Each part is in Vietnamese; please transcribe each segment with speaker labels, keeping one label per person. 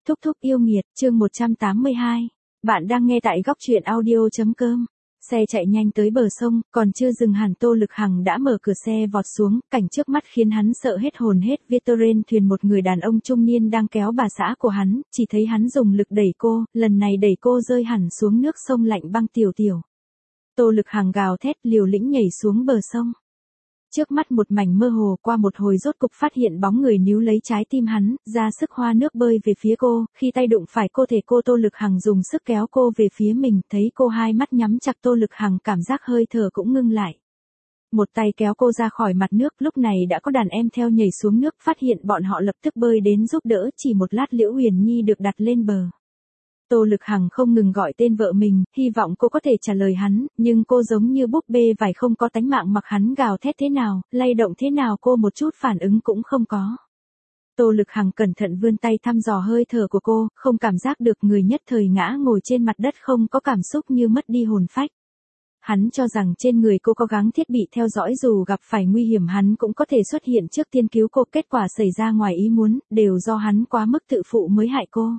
Speaker 1: Thúc thúc yêu nghiệt, chương 182. Bạn đang nghe tại góc truyện audio.com. Xe chạy nhanh tới bờ sông, còn chưa dừng hẳn Tô Lực Hằng đã mở cửa xe vọt xuống, cảnh trước mắt khiến hắn sợ hết hồn hết. Vieteren thuyền một người đàn ông trung niên đang kéo bà xã của hắn, chỉ thấy hắn dùng lực đẩy cô, lần này đẩy cô rơi hẳn xuống nước sông lạnh băng tiểu tiểu. Tô Lực Hằng gào thét liều lĩnh nhảy xuống bờ sông. Trước mắt một mảnh mơ hồ, qua một hồi rốt cục phát hiện bóng người níu lấy trái tim hắn, ra sức hoa nước bơi về phía cô, khi tay đụng phải cô thể cô Tô Lực Hằng dùng sức kéo cô về phía mình, thấy cô hai mắt nhắm chặt Tô Lực Hằng cảm giác hơi thở cũng ngưng lại. Một tay kéo cô ra khỏi mặt nước, lúc này đã có đàn em theo nhảy xuống nước, phát hiện bọn họ lập tức bơi đến giúp đỡ, chỉ một lát Liễu Huyền Nhi được đặt lên bờ. Tô Lực Hằng không ngừng gọi tên vợ mình, hy vọng cô có thể trả lời hắn, nhưng cô giống như búp bê vải không có tánh mạng, mặc hắn gào thét thế nào, lay động thế nào cô một chút phản ứng cũng không có. Tô Lực Hằng cẩn thận vươn tay thăm dò hơi thở của cô, không cảm giác được, người nhất thời ngã ngồi trên mặt đất không có cảm xúc như mất đi hồn phách. Hắn cho rằng trên người cô có gắng thiết bị theo dõi, dù gặp phải nguy hiểm hắn cũng có thể xuất hiện trước tiên cứu cô, kết quả xảy ra ngoài ý muốn, đều do hắn quá mức tự phụ mới hại cô.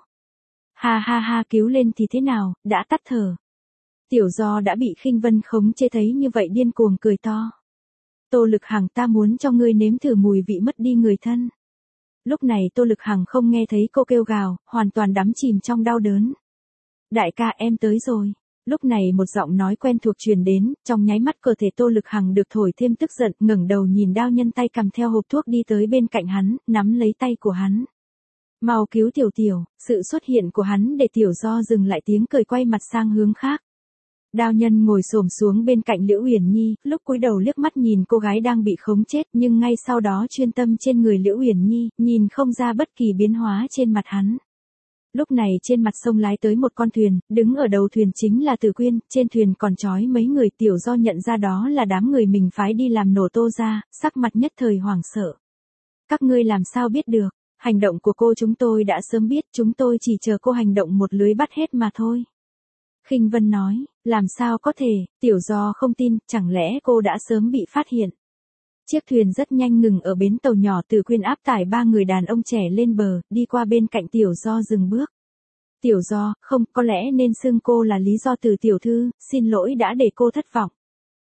Speaker 1: Ha ha ha, cứu lên thì thế nào, đã tắt thở. Tiểu Do đã bị Khinh Vân khống chế thấy như vậy điên cuồng cười to. Tô Lực Hằng, ta muốn cho ngươi nếm thử mùi vị mất đi người thân. Lúc này Tô Lực Hằng không nghe thấy cô kêu gào, hoàn toàn đắm chìm trong đau đớn. Đại ca, em tới rồi. Lúc này một giọng nói quen thuộc truyền đến, trong nháy mắt cơ thể Tô Lực Hằng được thổi thêm tức giận, ngẩng đầu nhìn đao nhân tay cầm theo hộp thuốc đi tới bên cạnh hắn, nắm lấy tay của hắn. Mau cứu Tiểu Tiểu. Sự xuất hiện của hắn để Tiểu Do dừng lại tiếng cười, quay mặt sang hướng khác. Đao nhân ngồi xổm xuống bên cạnh Liễu Huyền Nhi, lúc cúi đầu liếc mắt nhìn cô gái đang bị khống chết, nhưng ngay sau đó chuyên tâm trên người Liễu Huyền Nhi, nhìn không ra bất kỳ biến hóa trên mặt hắn. Lúc này trên mặt sông lái tới một con thuyền, đứng ở đầu thuyền chính là Tử Quyên, trên thuyền còn trói mấy người. Tiểu Do nhận ra đó là đám người mình phái đi làm nổ Tô gia, sắc mặt nhất thời hoảng sợ. Các ngươi làm sao biết được? Hành động của cô chúng tôi đã sớm biết, chúng tôi chỉ chờ cô hành động một lưới bắt hết mà thôi. Khinh Vân nói, làm sao có thể, Tiểu Do không tin, chẳng lẽ cô đã sớm bị phát hiện. Chiếc thuyền rất nhanh ngừng ở bến tàu nhỏ, Tử Quyên áp tải ba người đàn ông trẻ lên bờ, đi qua bên cạnh Tiểu Do dừng bước. Tiểu Do, không, có lẽ nên xưng cô là Lý Do Từ tiểu thư, xin lỗi đã để cô thất vọng.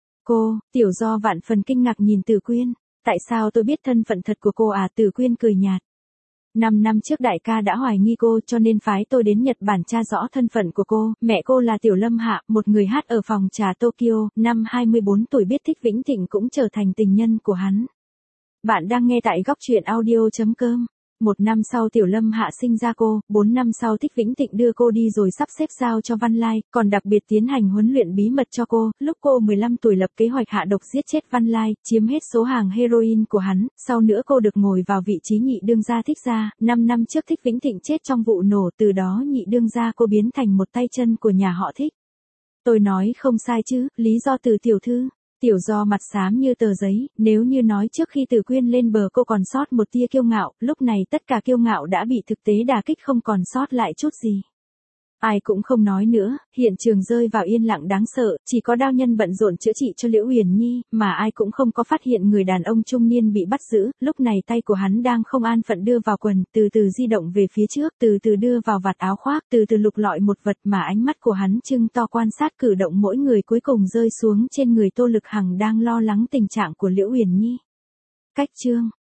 Speaker 1: Cô, Tiểu Do vạn phần kinh ngạc nhìn Tử Quyên, tại sao tôi biết thân phận thật của cô à? Tử Quyên cười nhạt. 5 năm trước đại ca đã hoài nghi cô, cho nên phái tôi đến Nhật Bản tra rõ thân phận của cô. Mẹ cô là Tiểu Lâm Hạ, một người hát ở phòng trà Tokyo, năm 24 tuổi biết Thích Vĩnh Thịnh cũng trở thành tình nhân của hắn. Bạn đang nghe tại góc truyện audio.com. 1 năm sau Tiểu Lâm Hạ sinh ra cô, 4 năm sau Thích Vĩnh Thịnh đưa cô đi rồi sắp xếp giao cho Văn Lai, còn đặc biệt tiến hành huấn luyện bí mật cho cô. Lúc cô 15 tuổi lập kế hoạch hạ độc giết chết Văn Lai, chiếm hết số hàng heroin của hắn, sau nữa cô được ngồi vào vị trí nhị đương gia Thích gia. 5 năm trước Thích Vĩnh Thịnh chết trong vụ nổ, từ đó nhị đương gia cô biến thành một tay chân của nhà họ Thích. Tôi nói không sai chứ, Lý Do Từ tiểu thư. Tiểu Do mặt xám như tờ giấy, nếu như nói trước khi Tử Quyên lên bờ cô còn sót một tia kiêu ngạo, lúc này tất cả kiêu ngạo đã bị thực tế đả kích, không còn sót lại chút gì. Ai cũng không nói nữa, hiện trường rơi vào yên lặng đáng sợ, chỉ có đao nhân bận rộn chữa trị cho Liễu Huyền Nhi, mà ai cũng không có phát hiện người đàn ông trung niên bị bắt giữ. Lúc này tay của hắn đang không an phận đưa vào quần, từ từ di động về phía trước, từ từ đưa vào vạt áo khoác, từ từ lục lọi một vật, mà ánh mắt của hắn trưng to quan sát cử động mỗi người, cuối cùng rơi xuống trên người Tô Lực Hằng đang lo lắng tình trạng của Liễu Huyền Nhi. Cách chương